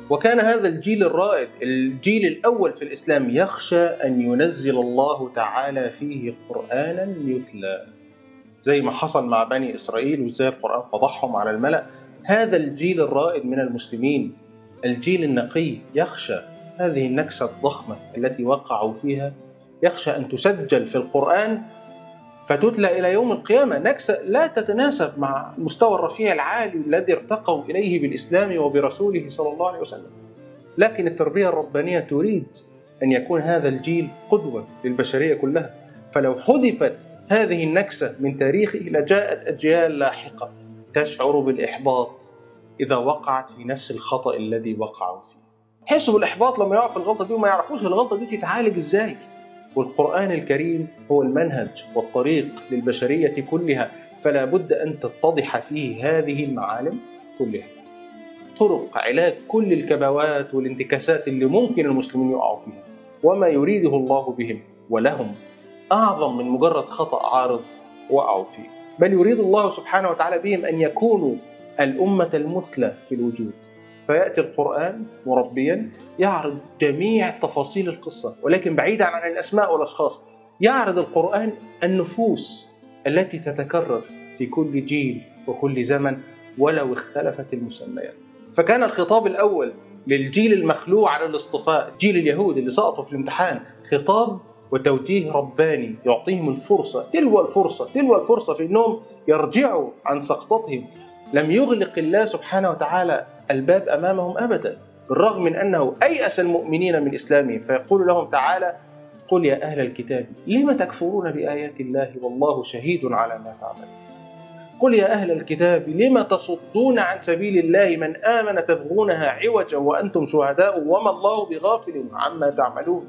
وكان هذا الجيل الرائد، الجيل الأول في الإسلام، يخشى أن ينزل الله تعالى فيه قرآنا يتلى، زي ما حصل مع بني إسرائيل وزي القرآن فضحهم على الملأ. هذا الجيل الرائد من المسلمين، الجيل النقي، يخشى هذه النكسة الضخمة التي وقعوا فيها، يخشى أن تسجل في القرآن فتتلى إلى يوم القيامة. نكسة لا تتناسب مع المستوى الرفيع العالي الذي ارتقوا إليه بالإسلام وبرسوله صلى الله عليه وسلم. لكن التربية الربانية تريد أن يكون هذا الجيل قدوة للبشرية كلها، فلو حذفت هذه النكسة من تاريخه لجاءت أجيال لاحقة تشعر بالإحباط إذا وقعت في نفس الخطأ الذي وقعوا فيه. حسوا بالإحباط لما يقع في الغلطة دي وما يعرفوش الغلطة دي تتعالج إزاي. والقرآن الكريم هو المنهج والطريق للبشرية كلها، فلا بد أن تتضح فيه هذه المعالم كلها، طرق علاج كل الكبوات والانتكاسات اللي ممكن المسلمين يقعوا فيها. وما يريده الله بهم ولهم أعظم من مجرد خطأ عارض وقعوا فيه، بل يريد الله سبحانه وتعالى بهم أن يكونوا الأمة المثلى في الوجود. فيأتي القرآن مربيا يعرض جميع تفاصيل القصة، ولكن بعيدا عن الأسماء والأشخاص. يعرض القرآن النفوس التي تتكرر في كل جيل وكل زمن ولو اختلفت المسميات. فكان الخطاب الأول للجيل المخلوع عن الاصطفاء، جيل اليهود اللي سقطوا في الامتحان، خطاب وتوجيه رباني يعطيهم الفرصة تلو الفرصة في أنهم يرجعوا عن سقطتهم. لم يغلق الله سبحانه وتعالى الباب أمامهم أبدا، بالرغم من أنه أيأس المؤمنين من إسلامهم، فيقول لهم تعالى: قل يا أهل الكتاب لم تكفرون بآيات الله والله شهيد على ما تعملون. قل يا أهل الكتاب لم تصدون عن سبيل الله من آمن تبغونها عوجا وأنتم شهداء وما الله بغافل عما تعملون.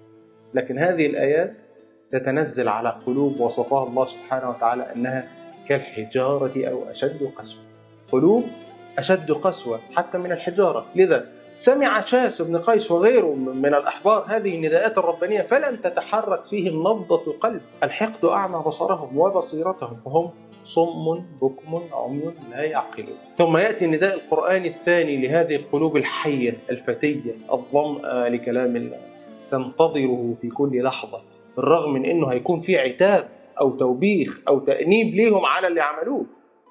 لكن هذه الآيات تتنزل على قلوب وصفها الله سبحانه وتعالى أنها كالحجارة أو أشد قسوة، قلوب أشد قسوة حتى من الحجارة. لذا سمع شاس بن قيس وغيره من الأحبار هذه النداءات الربانية فلم تتحرك فيهم نبضة قلب. الحقد أعمى بصرهم وبصيرتهم فهم صم بكم عمي لا يعقلون. ثم يأتي النداء القرآني الثاني لهذه القلوب الحية الفتية الظمأ لكلام الله، تنتظره في كل لحظة، بالرغم من أنه هيكون في عتاب أو توبيخ أو تأنيب ليهم على اللي عملوه،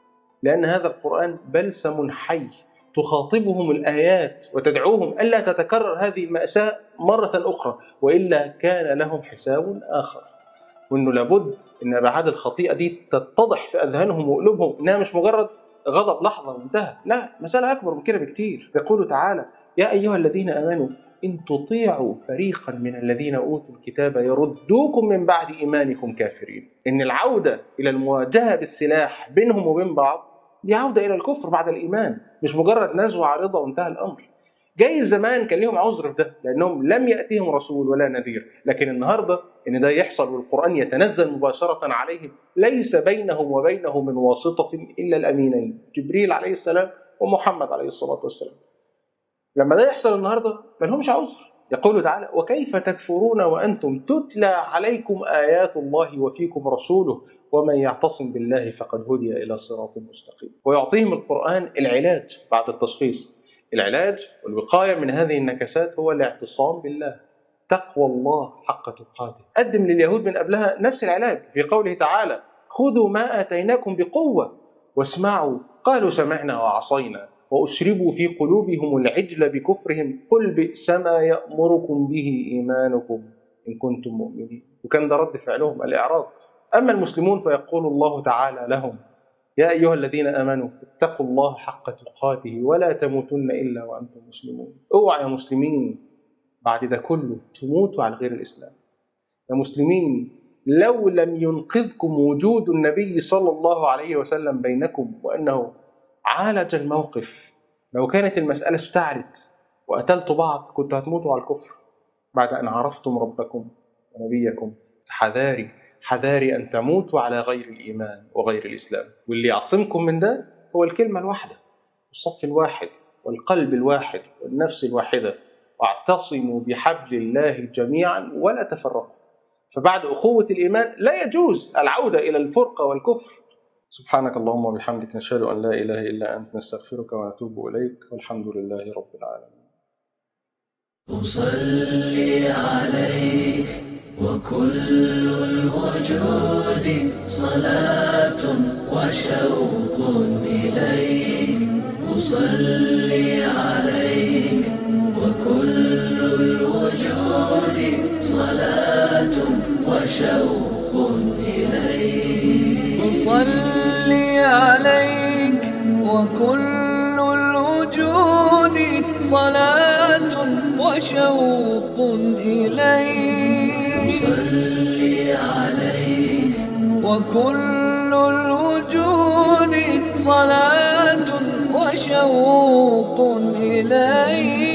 لأن هذا القرآن بلسم حي تخاطبهم الآيات وتدعوهم ألا تتكرر هذه المأساة مرة أخرى، وإلا كان لهم حساب آخر. وأنه لابد أن بعد الخطيئة دي تتضح في أذهانهم وقلوبهم أنها مش مجرد غضب لحظة وانتهى، لا، مسألة أكبر من كده بكتير. يقول تعالى: يا أيها الذين آمنوا إن تطيعوا فريقا من الذين أوتوا الكتاب يردوكم من بعد إيمانكم كافرين. إن العودة إلى المواجهة بالسلاح بينهم وبين بعض دي عودة إلى الكفر بعد الإيمان، مش مجرد نزوة عارضة وانتهى الأمر. جاي الزمان كان لهم عذر في ده لأنهم لم يأتيهم رسول ولا نذير، لكن النهاردة إن ده يحصل والقرآن يتنزل مباشرة عليهم ليس بينهم وبينه من واسطة إلا الأمينين جبريل عليه السلام ومحمد عليه الصلاة والسلام. لما ده يحصل النهاردة ما لهمش عذر. يقول تعالى: وكيف تكفرون وأنتم تتلى عليكم آيات الله وفيكم رسوله ومن يعتصم بالله فقد هدي إلى صراط مستقيم. ويعطيهم القرآن العلاج بعد التشخيص. العلاج والوقاية من هذه النكسات هو الاعتصام بالله، تقوى الله حق تقاته. قدم لليهود من قبلها نفس العلاج في قوله تعالى: خذوا ما آتيناكم بقوة واسمعوا قالوا سمعنا وعصينا وأشربوا في قلوبهم العجل بكفرهم قل بئس ما يأمركم به إيمانكم إن كنتم مؤمنين. وكان ده رد فعلهم الإعراض. أما المسلمون فيقول الله تعالى لهم: يا أيها الذين آمنوا اتقوا الله حق تقاته ولا تموتن إلا وأنتم مسلمون. اوعى يا مسلمين بعد ده كله تموتوا على غير الإسلام. يا مسلمين لو لم ينقذكم وجود النبي صلى الله عليه وسلم بينكم وأنه عالج الموقف، لو كانت المسألة اشتعلت وقتلتوا بعض كنتوا هتموتوا على الكفر. بعد أن عرفتم ربكم ونبيكم حذاري أن تموتوا على غير الإيمان وغير الإسلام. واللي يعصمكم من ده هو الكلمة الواحدة والصف الواحد والقلب الواحد والنفس الواحدة: واعتصموا بحبل الله جميعا ولا تفرقوا. فبعد أخوة الإيمان لا يجوز العودة إلى الفرقة والكفر. سبحانك اللهم وبحمدك نشهد أن لا إله إلا أنت نستغفرك ونتوب إليك والحمد لله رب العالمين. أصلي عليك وكل الوجود صلاة وشوق إليك. أصلي عليك وكل الوجود صلاة وشوق إليك. أصلي عليك وكل الوجود صلاة وشوق إليك. أصلي عليك وكل الوجود صلاة وشوق إليك.